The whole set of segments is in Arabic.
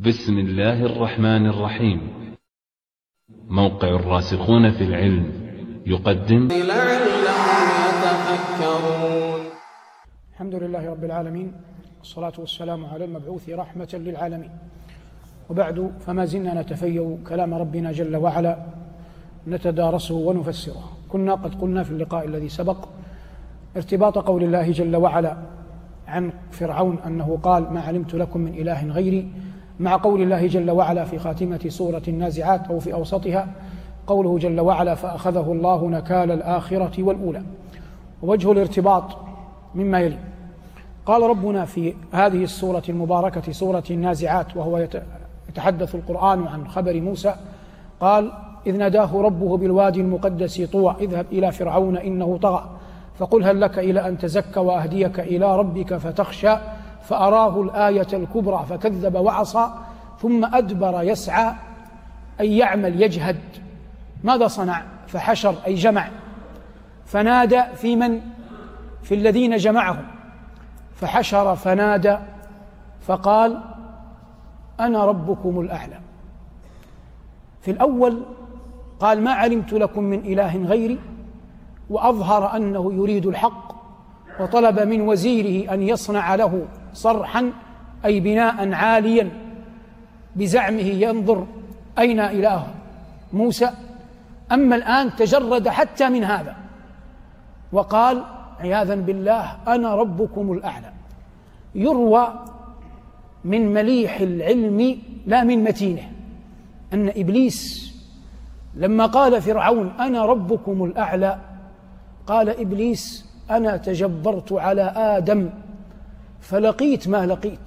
بسم الله الرحمن الرحيم. موقع الراسخون في العلم يقدم لعلهم يتفكرون. الحمد لله رب العالمين، والصلاة والسلام على المبعوث رحمة للعالمين، وبعد، فما زلنا نتفيأ كلام ربنا جل وعلا، نتدارسه ونفسره. كنا قد قلنا في اللقاء الذي سبق ارتباط قول الله جل وعلا عن فرعون أنه قال: ما علمت لكم من إله غيري، مع قول الله جل وعلا في خاتمة سورة النازعات أو في أوسطها قوله جل وعلا: فأخذه الله نكال الآخرة والأولى. ووجه الارتباط مما يلي: قال ربنا في هذه السورة المباركة سورة النازعات، وهو يتحدث القرآن عن خبر موسى، قال: إذ ناداه ربه بالوادي المقدس طوى اذهب إلى فرعون إنه طغى فقل هل لك إلى أن تزكى وأهديك إلى ربك فتخشى فأراه الآية الكبرى فكذب وعصى ثم أدبر يسعى، أي يعمل يجهد. ماذا صنع؟ فحشر، أي جمع، فنادى في الذين جمعهم، فحشر فنادى فقال: أنا ربكم الأعلى. في الأول قال: ما علمت لكم من إله غيري، وأظهر أنه يريد الحق، وطلب من وزيره أن يصنع له صرحا، أي بناء عاليا بزعمه ينظر أين إله موسى. أما الآن تجرد حتى من هذا وقال عياذا بالله: أنا ربكم الأعلى. يروى من مليح العلم لا من متينه أن إبليس لما قال فرعون: أنا ربكم الأعلى، قال إبليس: أنا تجبرت على آدم فلقيت ما لقيت،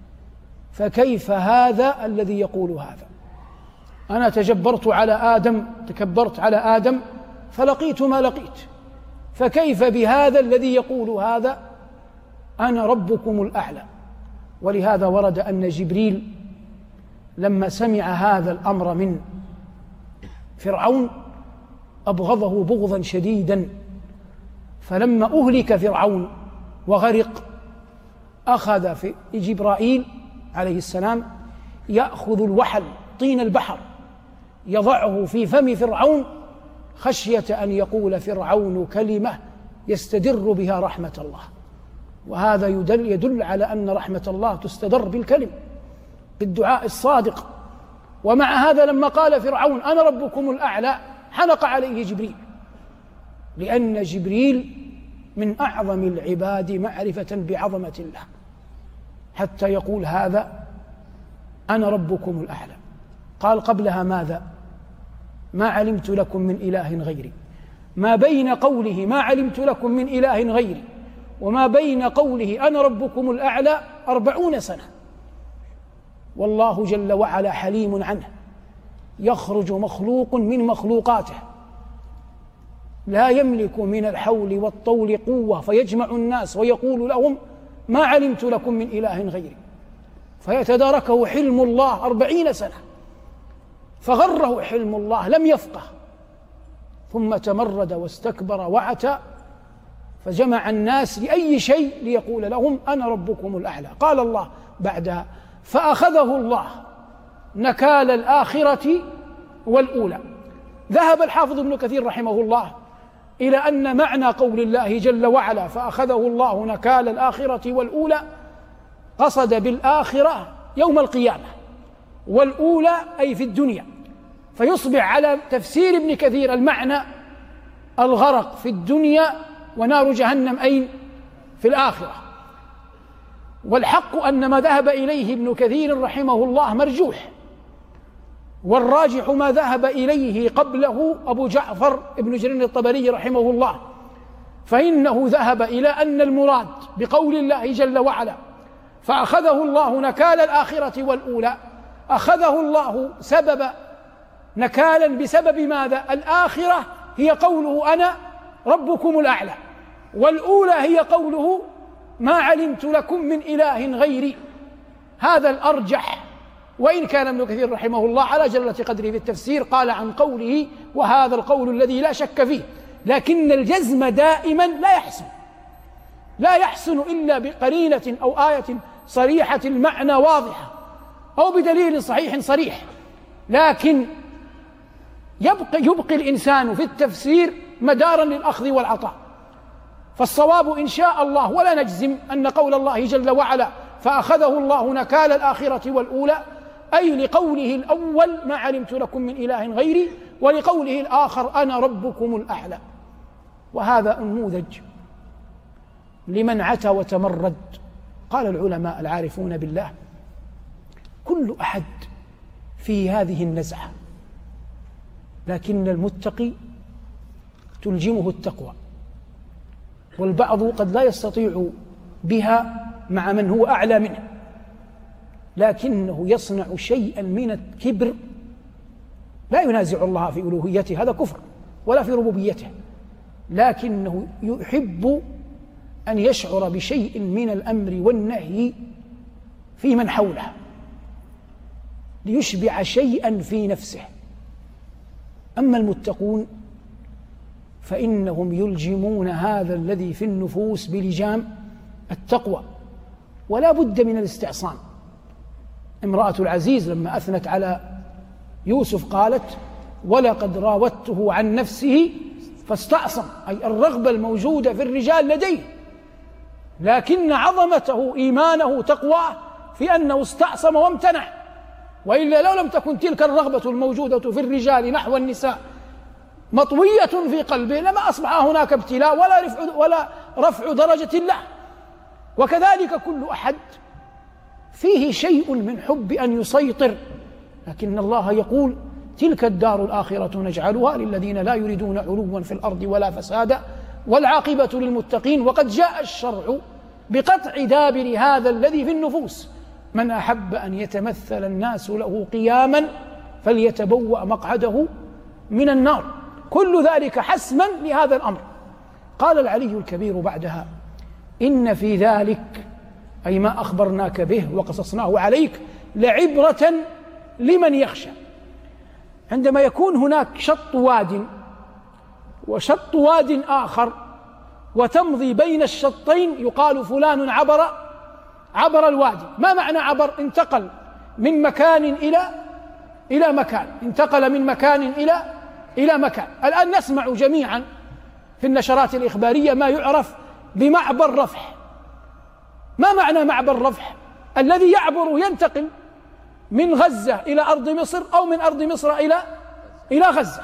فكيف هذا الذي يقول هذا؟ أنا تجبرت على آدم، تكبرت على آدم فلقيت ما لقيت، فكيف بهذا الذي يقول هذا؟ أنا ربكم الأعلى. ولهذا ورد أن جبريل لما سمع هذا الأمر من فرعون أبغضه بغضا شديدا، فلما أهلك فرعون وغرق أخذ في جبرائيل عليه السلام يأخذ الوحل طين البحر يضعه في فم فرعون خشية أن يقول فرعون كلمة يستدر بها رحمة الله، وهذا يدل على أن رحمة الله تستدر بالكلم، بالدعاء الصادق. ومع هذا لما قال فرعون: أنا ربكم الأعلى، حنق عليه جبريل، لأن جبريل من أعظم العباد معرفة بعظمة الله، حتى يقول هذا: أنا ربكم الأعلى. قال قبلها ماذا؟ ما علمت لكم من إله غيري. ما بين قوله ما علمت لكم من إله غيري وما بين قوله أنا ربكم الأعلى 40 سنة، والله جل وعلا حليم عنه. يخرج مخلوق من مخلوقاته لا يملك من الحول والطول قوة فيجمع الناس ويقول لهم: ما علمت لكم من إله غيري، فيتداركه حلم الله 40 سنة، فغره حلم الله، لم يفقه، ثم تمرد واستكبر وعتى، فجمع الناس لأي شيء ليقول لهم: أنا ربكم الأعلى. قال الله بعدها: فأخذه الله نكال الآخرة والأولى. ذهب الحافظ ابن كثير رحمه الله إلى أن معنى قول الله جل وعلا: فأخذه الله نكال الآخرة والأولى، قصد بالآخرة يوم القيامة، والأولى أي في الدنيا، فيصبح على تفسير ابن كثير المعنى الغرق في الدنيا ونار جهنم أين؟ في الآخرة. والحق أن ما ذهب إليه ابن كثير رحمه الله مرجوح، والراجح ما ذهب إليه قبله أبو جعفر ابن جرير الطبري رحمه الله، فإنه ذهب إلى أن المراد بقول الله جل وعلا: فأخذه الله نكال الآخرة والأولى، أخذه الله سبب نكالا بسبب ماذا؟ الآخرة هي قوله: أنا ربكم الأعلى، والأولى هي قوله: ما علمت لكم من إله غيري. هذا الأرجح، وإن كان ابن كثير رحمه الله على جلة قدره في التفسير قال عن قوله: وهذا القول الذي لا شك فيه، لكن الجزم دائما لا يحسن إلا بقرينة أو آية صريحة المعنى واضحة. أو بدليل صحيح صريح، لكن يبقي الإنسان في التفسير مدارا للأخذ والعطاء. فالصواب إن شاء الله، ولا نجزم، أن قول الله جل وعلا فأخذه الله نكال الآخرة والأولى، أي لقوله الأول ما علمت لكم من إله غيري، ولقوله الآخر أنا ربكم الأعلى. وهذا نموذج لمن عتى وتمرد. قال العلماء العارفون بالله: كل أحد في هذه النزعة، لكن المتقي تلجمه التقوى، والبعض قد لا يستطيع بها مع من هو أعلى منه، لكنه يصنع شيئا من الكبر لا ينازع الله في ألوهيته، هذا كفر، ولا في ربوبيته، لكنه يحب أن يشعر بشيء من الأمر والنهي في من حوله ليشبع شيئا في نفسه. أما المتقون فإنهم يلجمون هذا الذي في النفوس بلجام التقوى، ولا بد من الاستعصام. امرأة العزيز لما أثنت على يوسف قالت: ولقد راودته عن نفسه فاستعصم، أي الرغبة الموجودة في الرجال لديه، لكن عظمته إيمانه تقواه في أنه استعصم وامتنع، وإلا لو لم تكن تلك الرغبة الموجودة في الرجال نحو النساء مطوية في قلبه لما أصبح هناك ابتلاء ولا رفع درجة له. وكذلك كل أحد فيه شيء من حب أن يسيطر، لكن الله يقول: تلك الدار الآخرة نجعلها للذين لا يريدون علوا في الأرض ولا فسادا والعاقبة للمتقين. وقد جاء الشرع بقطع دابر هذا الذي في النفوس: من أحب أن يتمثل الناس له قياما فليتبوأ مقعده من النار. كل ذلك حسما لهذا الأمر. قال العلي الكبير بعدها: إن في ذلك، أي ما أخبرناك به وقصصناه عليك، لعبرة لمن يخشى. عندما يكون هناك شط واد وشط واد آخر وتمضي بين الشطين يقال فلان عبر الوادي. ما معنى عبر؟ انتقل من مكان إلى مكان، انتقل من مكان إلى مكان. الآن نسمع جميعا في النشرات الإخبارية ما يعرف بمعبر رفح. ما معنى معبر رفح؟ الذي يعبر ينتقل من غزة إلى أرض مصر أو من أرض مصر إلى غزة.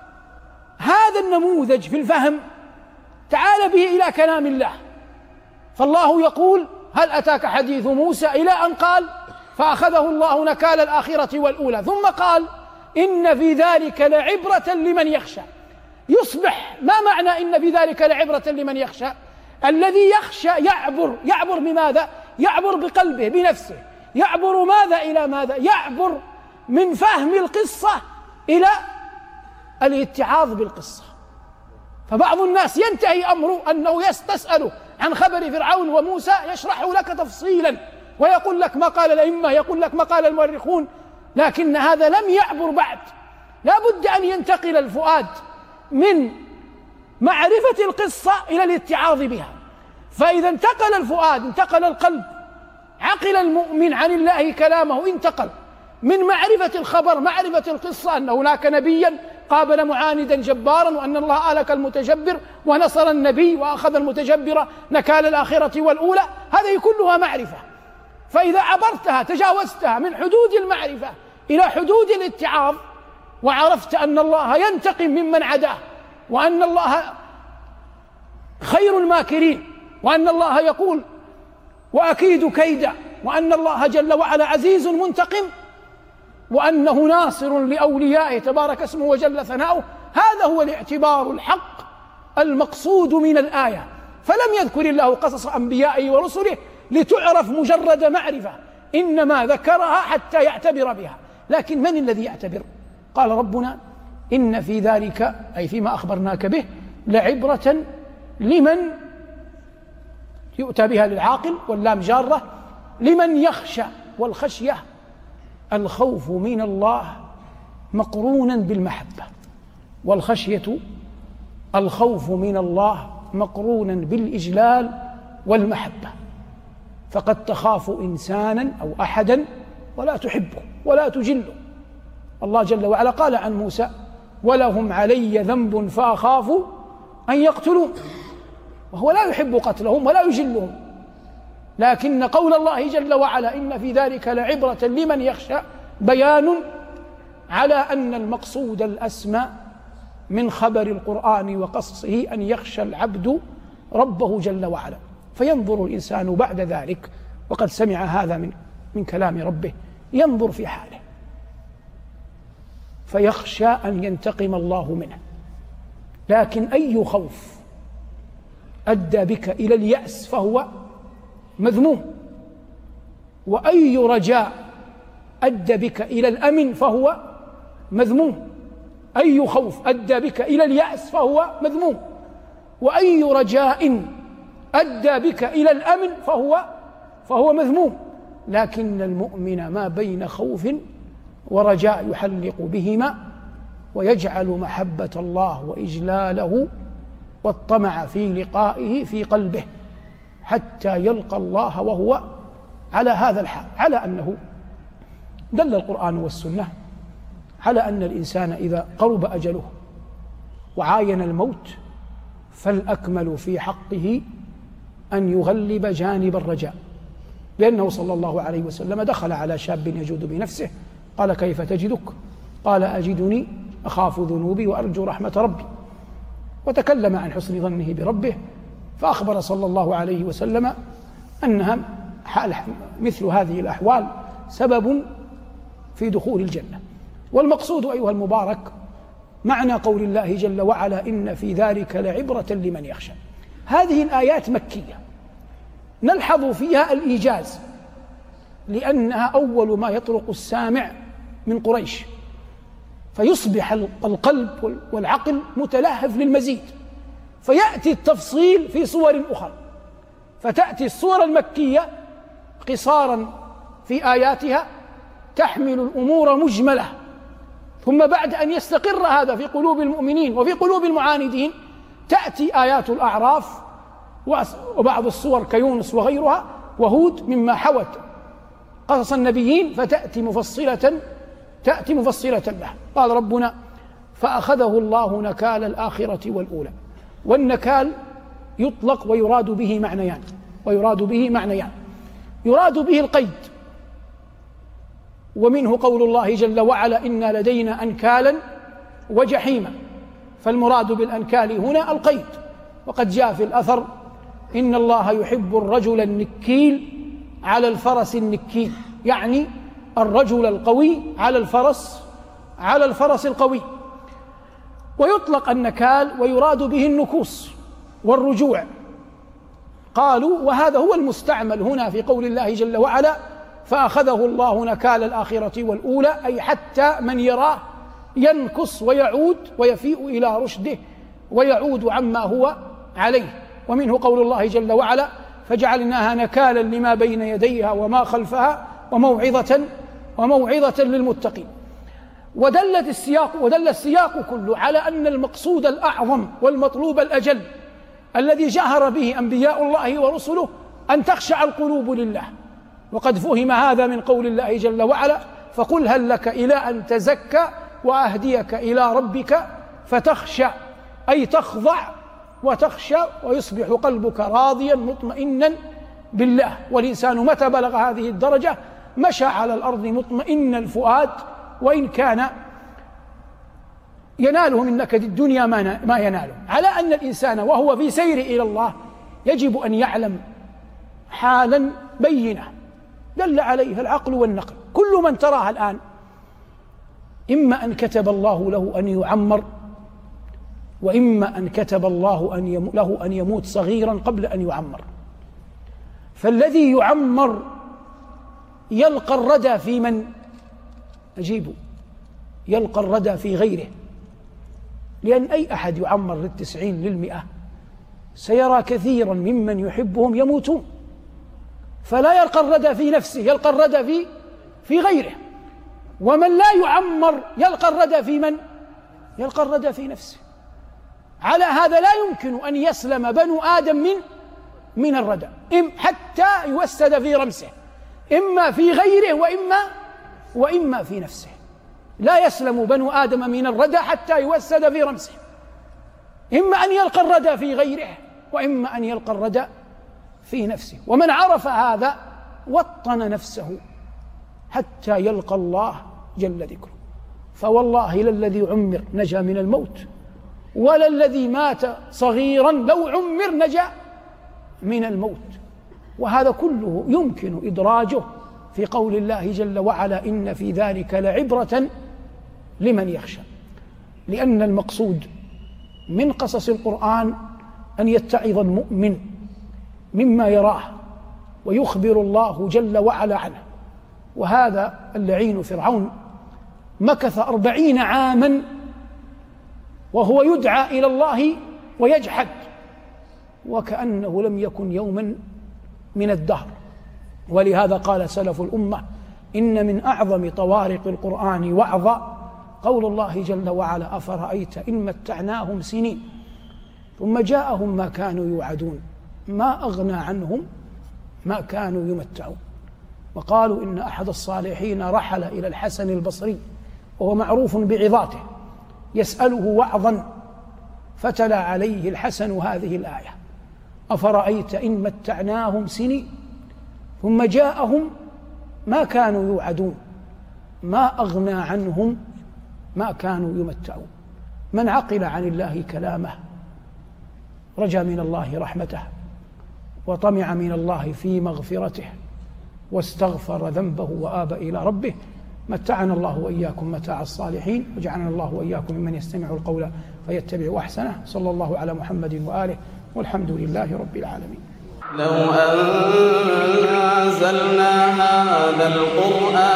هذا النموذج في الفهم تعال به إلى كلام الله. فالله يقول: هل أتاك حديث موسى، إلى أن قال: فأخذه الله نكال الآخرة والأولى، ثم قال: إن في ذلك لعبرة لمن يخشى. يصبح ما معنى إن في ذلك لعبرة لمن يخشى؟ الذي يخشى يعبر بماذا؟ يعبر بقلبه بنفسه. يعبر ماذا إلى ماذا؟ يعبر من فهم القصة إلى الاتعاظ بالقصة. فبعض الناس ينتهي أمره أنه تسأله عن خبر فرعون وموسى يشرحه لك تفصيلا ويقول لك ما قال الأئمة، يقول لك ما قال المؤرخون، لكن هذا لم يعبر بعد. لا بد أن ينتقل الفؤاد من معرفة القصة إلى الاتعاظ بها. فإذا انتقل الفؤاد، انتقل القلب، عقل المؤمن عن الله كلامه، انتقل من معرفة الخبر، معرفة القصة، أن هناك نبيا قابل معاندا جبارا، وأن الله أهلك المتجبر ونصر النبي وأخذ المتجبر نكال الآخرة والأولى. هذه كلها معرفة. فإذا عبرتها، تجاوزتها من حدود المعرفة إلى حدود الاتعاظ، وعرفت أن الله ينتقم ممن عداه، وأن الله خير الماكرين، وأن الله يقول: وأكيد كيدا، وأن الله جل وعلا عزيز منتقم، وأنه ناصر لأوليائه تبارك اسمه وجل ثناؤه. هذا هو الاعتبار الحق المقصود من الآية. فلم يذكر الله قصص أنبيائه ورسله لتعرف مجرد معرفة، إنما ذكرها حتى يعتبر بها. لكن من الذي يعتبر؟ قال ربنا: إن في ذلك، أي فيما أخبرناك به، لعبرة لمن يؤتى بها للعاقل، واللام جارة، لمن يخشى. والخشية الخوف من الله مقرونا بالمحبة، والخشية الخوف من الله مقرونا بالإجلال والمحبة. فقد تخاف إنسانا أو أحدا ولا تحبه ولا تجله. الله جل وعلا قال عن موسى: ولهم علي ذنب فأخاف أن يقتلون، وهو لا يحب قتلهم ولا يجلهم، لكن قول الله جل وعلا: إن في ذلك لعبرة لمن يخشى، بيان على أن المقصود الأسمى من خبر القرآن وقصصه أن يخشى العبد ربه جل وعلا، فينظر الإنسان بعد ذلك وقد سمع هذا من كلام ربه، ينظر في حاله فيخشى أن ينتقم الله منه. لكن أي خوف أدى بك إلى اليأس فهو مذموم، وأي رجاء أدى بك إلى الأمن فهو مذموم. أي خوف أدى بك إلى اليأس فهو مذموم، وأي رجاء أدى بك إلى الأمن فهو مذموم. لكن المؤمن ما بين خوف ورجاء يحلق بهما، ويجعل محبة الله وإجلاله والطمع في لقائه في قلبه حتى يلقى الله وهو على هذا الحال، على أنه دل القرآن والسنة على أن الإنسان إذا قرب أجله وعاين الموت فالأكمل في حقه أن يغلب جانب الرجاء، لأنه صلى الله عليه وسلم دخل على شاب يجود بنفسه قال: كيف تجدك؟ قال: أجدني أخاف ذنوبي وأرجو رحمة ربي، وتكلم عن حسن ظنه بربه، فأخبر صلى الله عليه وسلم أنها مثل هذه الأحوال سبب في دخول الجنة. والمقصود أيها المبارك معنى قول الله جل وعلا: إن في ذلك لعبرة لمن يخشى. هذه الآيات مكية نلحظ فيها الإيجاز، لأنها أول ما يطرق السامع من قريش، فيصبح القلب والعقل متلهف للمزيد، فيأتي التفصيل في صور أخرى، فتأتي الصور المكية قصارا في آياتها تحمل الأمور مجملة، ثم بعد أن يستقر هذا في قلوب المؤمنين وفي قلوب المعاندين تأتي آيات الأعراف وبعض الصور كيونس وغيرها وهود مما حوت قصص النبيين، فتأتي مفصلة له. قال ربنا: فأخذه الله نكال الآخرة والأولى. والنكال يطلق ويراد به معنيان، يراد به القيد، ومنه قول الله جل وعلا: إن لدينا أنكالا وجحيما، فالمراد بالأنكال هنا القيد. وقد جاء في الأثر: إن الله يحب الرجل النكيل على الفرس النكيل، يعني الرجل القوي على الفرس القوي. ويطلق النكال ويراد به النكوص والرجوع. قالوا: وهذا هو المستعمل هنا في قول الله جل وعلا: فأخذه الله نكال الآخرة والأولى، أي حتى من يراه ينكص ويعود ويفيء إلى رشده ويعود عما هو عليه. ومنه قول الله جل وعلا: فجعلناها نكالا لما بين يديها وما خلفها وموعظة للمتقين. ودل السياق كله على أن المقصود الأعظم والمطلوب الأجل الذي جهر به أنبياء الله ورسله أن تخشع القلوب لله. وقد فهم هذا من قول الله جل وعلا: فقل هل لك إلى أن تزكى وأهديك إلى ربك فتخشى، أي تخضع وتخشى ويصبح قلبك راضيا مطمئنا بالله. والإنسان متى بلغ هذه الدرجة مشى على الأرض مطمئن الفؤاد، وإن كان يناله من نكد الدنيا ما يناله. على أن الإنسان وهو في سير إلى الله يجب أن يعلم حالا بينة دل عليها العقل والنقل. كل من تراها الآن إما أن كتب الله له أن يعمر، وإما أن كتب الله له أن يموت صغيرا قبل أن يعمر. فالذي يعمر يلقى الردى في من أجيبه، يلقى الردى في غيره، لأن أي أحد يعمر 90 100 سيرى كثيرا ممن يحبهم يموتون، فلا يلقى الردى في نفسه، يلقى الردى في غيره. ومن لا يعمر يلقى الردى في من؟ يلقى الردى في نفسه. على هذا لا يمكن أن يسلم بنو آدم من الردى حتى يوسد في رمسه، إما في غيره وإما في نفسه. لا يسلم بنو آدم من الردى حتى يوسد في رمسه، إما أن يلقى الردى في غيره وإما أن يلقى الردى في نفسه. ومن عرف هذا وطن نفسه حتى يلقى الله جل ذكره. فوالله لا الذي عمر نجا من الموت، ولا الذي مات صغيرا لو عمر نجا من الموت. وهذا كله يمكن إدراجه في قول الله جل وعلا: إن في ذلك لعبرة لمن يخشى. لأن المقصود من قصص القرآن أن يتعظ المؤمن مما يراه ويخبر الله جل وعلا عنه. وهذا اللعين فرعون مكث 40 عاما وهو يدعى إلى الله ويجحد، وكأنه لم يكن يوما من الدهر. ولهذا قال سلف الأمة: إن من أعظم طوارق القرآن وعظا قول الله جل وعلا: أفرأيت إن متعناهم سنين ثم جاءهم ما كانوا يوعدون ما أغنى عنهم ما كانوا يمتعون. وقالوا إن أحد الصالحين رحل إلى الحسن البصري وهو معروف بعظاته يسأله وعظا، فتلا عليه الحسن هذه الآية: أفرأيت إن متعناهم سنين ثم جاءهم ما كانوا يوعدون ما أغنى عنهم ما كانوا يمتعون. من عقل عن الله كلامه رجا من الله رحمته وطمع من الله في مغفرته واستغفر ذنبه وآب إلى ربه. متعنا الله وإياكم متاع الصالحين، وجعلنا الله وإياكم ممن يستمع القول فيتبع أحسنه. صلى الله على محمد وآله، والحمد لله رب العالمين. لو أنزلنا هذا القرآن